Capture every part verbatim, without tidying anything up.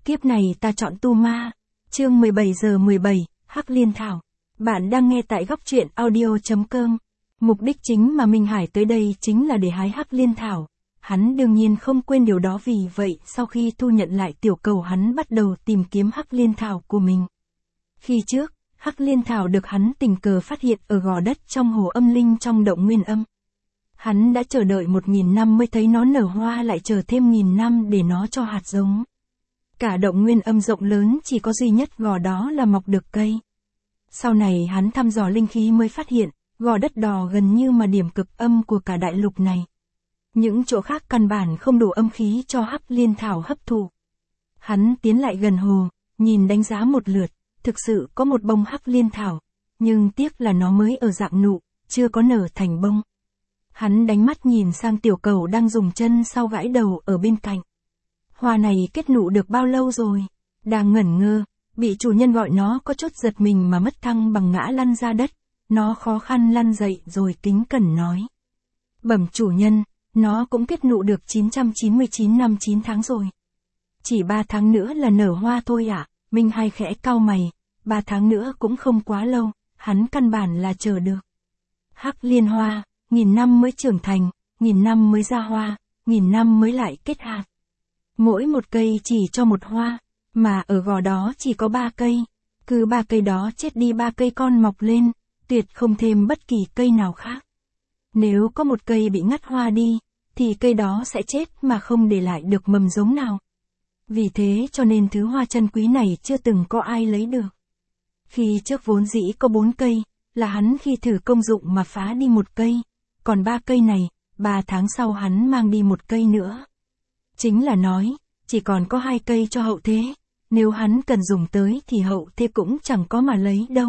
Kiếp này ta chọn tu ma. Chương mười bảy giờ mười bảy, Hắc Liên Thảo. Bạn đang nghe tại góc truyện audio.com. Mục đích chính mà Minh Hải tới đây chính là để hái Hắc Liên Thảo. Hắn đương nhiên không quên điều đó, vì vậy sau khi thu nhận lại tiểu cầu hắn bắt đầu tìm kiếm Hắc Liên Thảo của mình. Khi trước, Hắc Liên Thảo được hắn tình cờ phát hiện ở gò đất trong hồ âm linh trong động nguyên âm. Hắn đã chờ đợi một nghìn năm mới thấy nó nở hoa, lại chờ thêm nghìn năm để nó cho hạt giống. Cả động nguyên âm rộng lớn chỉ có duy nhất gò đó là mọc được cây. Sau này hắn thăm dò linh khí mới phát hiện, gò đất đỏ gần như mà điểm cực âm của cả đại lục này. Những chỗ khác căn bản không đủ âm khí cho Hắc Liên Thảo hấp thụ. Hắn tiến lại gần hồ, nhìn đánh giá một lượt, thực sự có một bông Hắc Liên Thảo, nhưng tiếc là nó mới ở dạng nụ, chưa có nở thành bông. Hắn đánh mắt nhìn sang tiểu cầu đang dùng chân sau gãi đầu ở bên cạnh. Hoa này kết nụ được bao lâu rồi? Đang ngẩn ngơ, bị chủ nhân gọi nó có chút giật mình mà mất thăng bằng ngã lăn ra đất. Nó khó khăn lăn dậy rồi kính cẩn nói. Bẩm chủ nhân, nó cũng kết nụ được chín trăm chín mươi chín năm chín tháng rồi. Chỉ ba tháng nữa là nở hoa thôi ạ. À? Minh Hai khẽ cau mày, ba tháng nữa cũng không quá lâu, hắn căn bản là chờ được. Hắc Liên Hoa, nghìn năm mới trưởng thành, nghìn năm mới ra hoa, nghìn năm mới lại kết hạt. Mỗi một cây chỉ cho một hoa, mà ở gò đó chỉ có ba cây. Cứ ba cây đó chết đi ba cây con mọc lên, tuyệt không thêm bất kỳ cây nào khác. Nếu có một cây bị ngắt hoa đi, thì cây đó sẽ chết mà không để lại được mầm giống nào. Vì thế cho nên thứ hoa chân quý này chưa từng có ai lấy được. Khi trước vốn dĩ có bốn cây, là hắn khi thử công dụng mà phá đi một cây, còn ba cây này, ba tháng sau hắn mang đi một cây nữa. Chính là nói, chỉ còn có hai cây cho hậu thế, nếu hắn cần dùng tới thì hậu thế cũng chẳng có mà lấy đâu.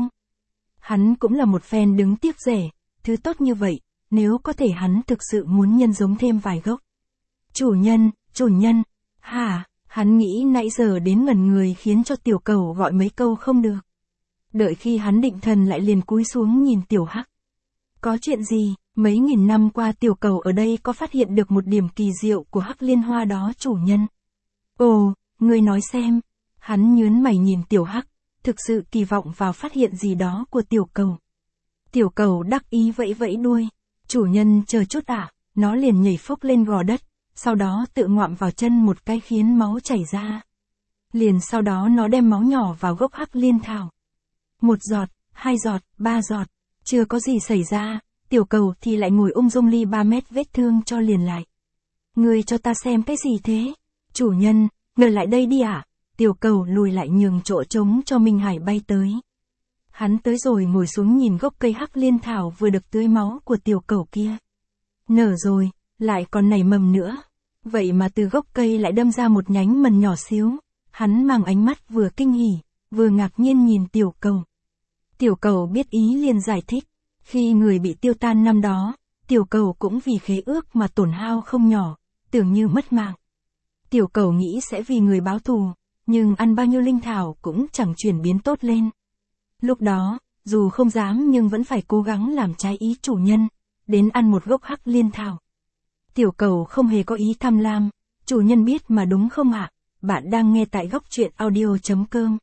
Hắn cũng là một phen đứng tiếc rẻ, thứ tốt như vậy, nếu có thể hắn thực sự muốn nhân giống thêm vài gốc. Chủ nhân, chủ nhân, hả, hắn nghĩ nãy giờ đến ngẩn người khiến cho tiểu cầu gọi mấy câu không được. Đợi khi hắn định thần lại liền cúi xuống nhìn tiểu Hắc. Có chuyện gì, mấy nghìn năm qua tiểu cầu ở đây có phát hiện được một điểm kỳ diệu của Hắc Liên Hoa đó chủ nhân. Ồ, ngươi nói xem, hắn nhớn mày nhìn tiểu Hắc, thực sự kỳ vọng vào phát hiện gì đó của tiểu cầu. Tiểu cầu đắc ý vẫy vẫy đuôi, chủ nhân chờ chút ạ, à, nó liền nhảy phốc lên gò đất, sau đó tự ngoạm vào chân một cái khiến máu chảy ra. Liền sau đó nó đem máu nhỏ vào gốc Hắc Liên Thảo. Một giọt, hai giọt, ba giọt, chưa có gì xảy ra, tiểu cầu thì lại ngồi ung dung ly ba mét vết thương cho liền lại. Ngươi cho ta xem cái gì thế? Chủ nhân, ngờ lại đây đi ạ. À? Tiểu cầu lùi lại nhường chỗ trống cho Minh Hải bay tới. Hắn tới rồi ngồi xuống nhìn gốc cây Hắc Liên Thảo vừa được tưới máu của tiểu cầu kia. Nở rồi, lại còn nảy mầm nữa. Vậy mà từ gốc cây lại đâm ra một nhánh mần nhỏ xíu. Hắn mang ánh mắt vừa kinh hỉ, vừa ngạc nhiên nhìn tiểu cầu. Tiểu cầu biết ý liền giải thích. Khi người bị tiêu tan năm đó, tiểu cầu cũng vì khế ước mà tổn hao không nhỏ, tưởng như mất mạng. Tiểu cầu nghĩ sẽ vì người báo thù, nhưng ăn bao nhiêu linh thảo cũng chẳng chuyển biến tốt lên. Lúc đó, dù không dám nhưng vẫn phải cố gắng làm trái ý chủ nhân, đến ăn một gốc Hắc Liên Thảo. Tiểu cầu không hề có ý tham lam, chủ nhân biết mà đúng không ạ? Bạn đang nghe tại góc truyện audio.com.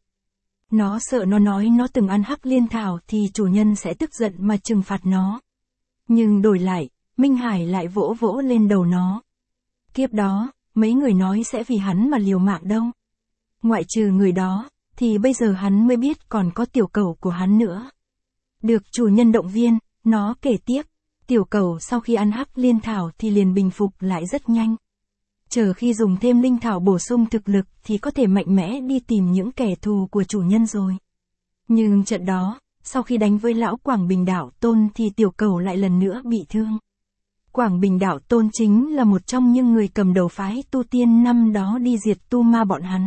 Nó sợ nó nói nó từng ăn Hắc Liên Thảo thì chủ nhân sẽ tức giận mà trừng phạt nó. Nhưng đổi lại, Minh Hải lại vỗ vỗ lên đầu nó. Kiếp đó, mấy người nói sẽ vì hắn mà liều mạng đâu. Ngoại trừ người đó, thì bây giờ hắn mới biết còn có tiểu cầu của hắn nữa. Được chủ nhân động viên, nó kể tiếp, tiểu cầu sau khi ăn Hắc Liên Thảo thì liền bình phục lại rất nhanh. Chờ khi dùng thêm linh thảo bổ sung thực lực thì có thể mạnh mẽ đi tìm những kẻ thù của chủ nhân rồi. Nhưng trận đó, sau khi đánh với lão Quảng Bình Đạo Tôn thì tiểu cầu lại lần nữa bị thương. Quảng Bình Đạo Tôn chính là một trong những người cầm đầu phái tu tiên năm đó đi diệt tu ma bọn hắn.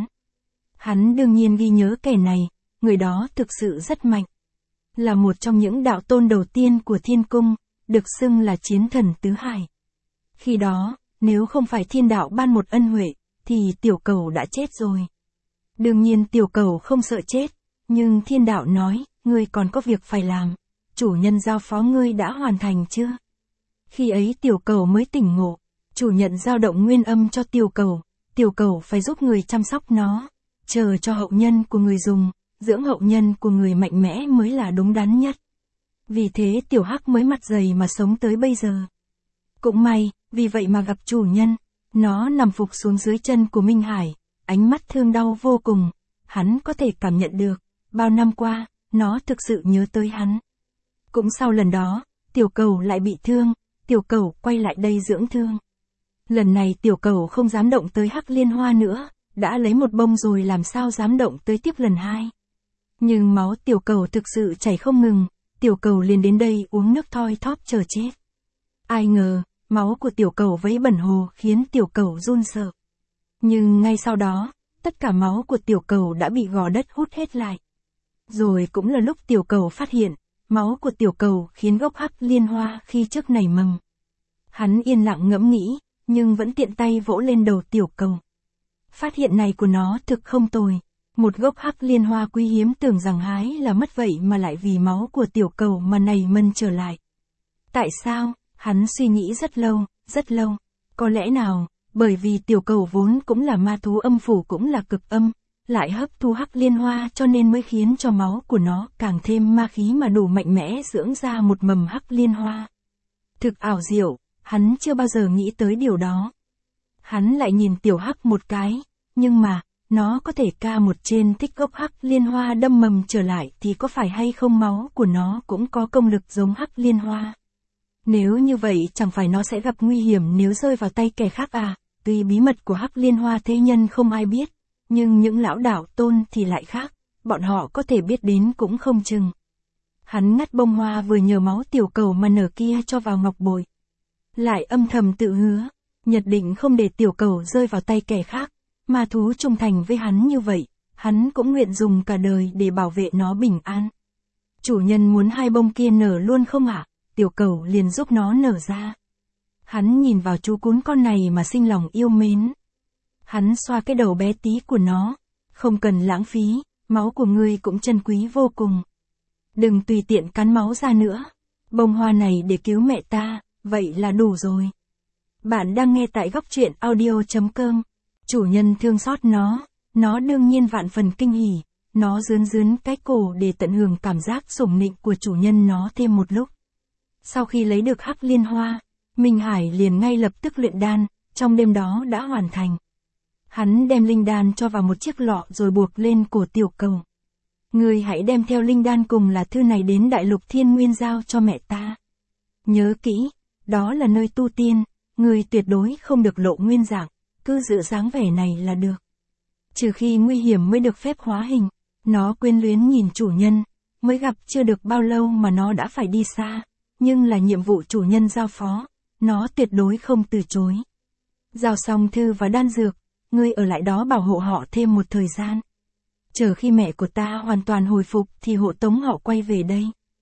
Hắn đương nhiên ghi nhớ kẻ này, người đó thực sự rất mạnh. Là một trong những đạo tôn đầu tiên của thiên cung, được xưng là chiến thần tứ hải. Khi đó, nếu không phải thiên đạo ban một ân huệ, thì tiểu cầu đã chết rồi. Đương nhiên tiểu cầu không sợ chết, nhưng thiên đạo nói, ngươi còn có việc phải làm, chủ nhân giao phó ngươi đã hoàn thành chưa? Khi ấy tiểu cầu mới tỉnh ngộ, chủ nhận dao động nguyên âm cho tiểu cầu, tiểu cầu phải giúp người chăm sóc nó. chờ cho hậu nhân của người dùng, dưỡng hậu nhân của người mạnh mẽ mới là đúng đắn nhất. Vì thế tiểu hắc mới mặt dày mà sống tới bây giờ. Cũng may, vì vậy mà gặp chủ nhân, nó nằm phục xuống dưới chân của Minh Hải, ánh mắt thương đau vô cùng, hắn có thể cảm nhận được, bao năm qua, nó thực sự nhớ tới hắn. Cũng sau lần đó, tiểu cầu lại bị thương, tiểu cầu quay lại đây dưỡng thương. Lần này tiểu cầu không dám động tới Hắc Liên Hoa nữa, đã lấy một bông rồi làm sao dám động tới tiếp lần hai. Nhưng máu tiểu cầu thực sự chảy không ngừng, tiểu cầu liền đến đây uống nước thoi thóp chờ chết. Ai ngờ, máu của tiểu cầu vấy bẩn hồ khiến tiểu cầu run sợ. Nhưng ngay sau đó, tất cả máu của tiểu cầu đã bị gò đất hút hết lại. Rồi cũng là lúc tiểu cầu phát hiện, máu của tiểu cầu khiến gốc Hắc Liên Hoa khi trước nảy mầm. Hắn yên lặng ngẫm nghĩ, nhưng vẫn tiện tay vỗ lên đầu tiểu cầu. Phát hiện này của nó thực không tồi. Một gốc Hắc Liên Hoa quý hiếm tưởng rằng hái là mất vậy mà lại vì máu của tiểu cầu mà nảy mầm trở lại. Tại sao? Hắn suy nghĩ rất lâu, rất lâu. Có lẽ nào, bởi vì tiểu cầu vốn cũng là ma thú âm phủ cũng là cực âm, lại hấp thu Hắc Liên Hoa cho nên mới khiến cho máu của nó càng thêm ma khí mà đủ mạnh mẽ dưỡng ra một mầm Hắc Liên Hoa. Thực ảo diệu, hắn chưa bao giờ nghĩ tới điều đó. Hắn lại nhìn tiểu hắc một cái, nhưng mà, nó có thể ca một trên thích gốc Hắc Liên Hoa đâm mầm trở lại thì có phải hay không máu của nó cũng có công lực giống Hắc Liên Hoa. Nếu như vậy chẳng phải nó sẽ gặp nguy hiểm nếu rơi vào tay kẻ khác à, tuy bí mật của Hắc Liên Hoa thế nhân không ai biết, nhưng những lão đạo tôn thì lại khác, bọn họ có thể biết đến cũng không chừng. Hắn ngắt bông hoa vừa nhờ máu tiểu cầu mà nở kia cho vào ngọc bội. Lại âm thầm tự hứa, nhất định không để tiểu cầu rơi vào tay kẻ khác, ma thú trung thành với hắn như vậy, hắn cũng nguyện dùng cả đời để bảo vệ nó bình an. Chủ nhân muốn hai bông kia nở luôn không ạ? À? Tiểu cầu liền giúp nó nở ra. Hắn nhìn vào chú cún con này mà sinh lòng yêu mến. Hắn xoa cái đầu bé tí của nó, không cần lãng phí, máu của ngươi cũng chân quý vô cùng. Đừng tùy tiện cắn máu ra nữa, bông hoa này để cứu mẹ ta, vậy là đủ rồi. Bạn đang nghe tại góc truyện audio chấm com. Chủ nhân thương xót nó, nó đương nhiên vạn phần kinh hỉ, nó rướn rướn cái cổ để tận hưởng cảm giác sủng nịnh của chủ nhân nó thêm một lúc. Sau khi lấy được Hắc Liên Hoa, Minh Hải liền ngay lập tức luyện đan, trong đêm đó đã hoàn thành. Hắn đem linh đan cho vào một chiếc lọ rồi buộc lên cổ tiểu cầu. Ngươi hãy đem theo linh đan cùng là thư này đến Đại Lục Thiên Nguyên giao cho mẹ ta. Nhớ kỹ, đó là nơi tu tiên, ngươi tuyệt đối không được lộ nguyên dạng, cứ giữ dáng vẻ này là được. Trừ khi nguy hiểm mới được phép hóa hình. Nó quyến luyến nhìn chủ nhân, mới gặp chưa được bao lâu mà nó đã phải đi xa, nhưng là nhiệm vụ chủ nhân giao phó, nó tuyệt đối không từ chối. Giao xong thư và đan dược, ngươi ở lại đó bảo hộ họ thêm một thời gian. Chờ khi mẹ của ta hoàn toàn hồi phục thì hộ tống họ quay về đây.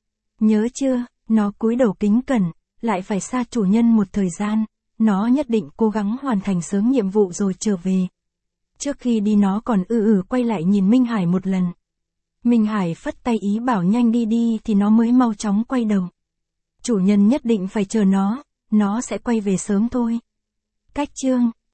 Nhớ chưa? Nó cúi đầu kính cẩn, lại phải xa chủ nhân một thời gian, nó nhất định cố gắng hoàn thành sớm nhiệm vụ rồi trở về. Trước khi đi nó còn ư ử quay lại nhìn Minh Hải một lần. Minh Hải phất tay ý bảo nhanh đi đi thì nó mới mau chóng quay đầu. Chủ nhân nhất định phải chờ nó, nó sẽ quay về sớm thôi. Cách chương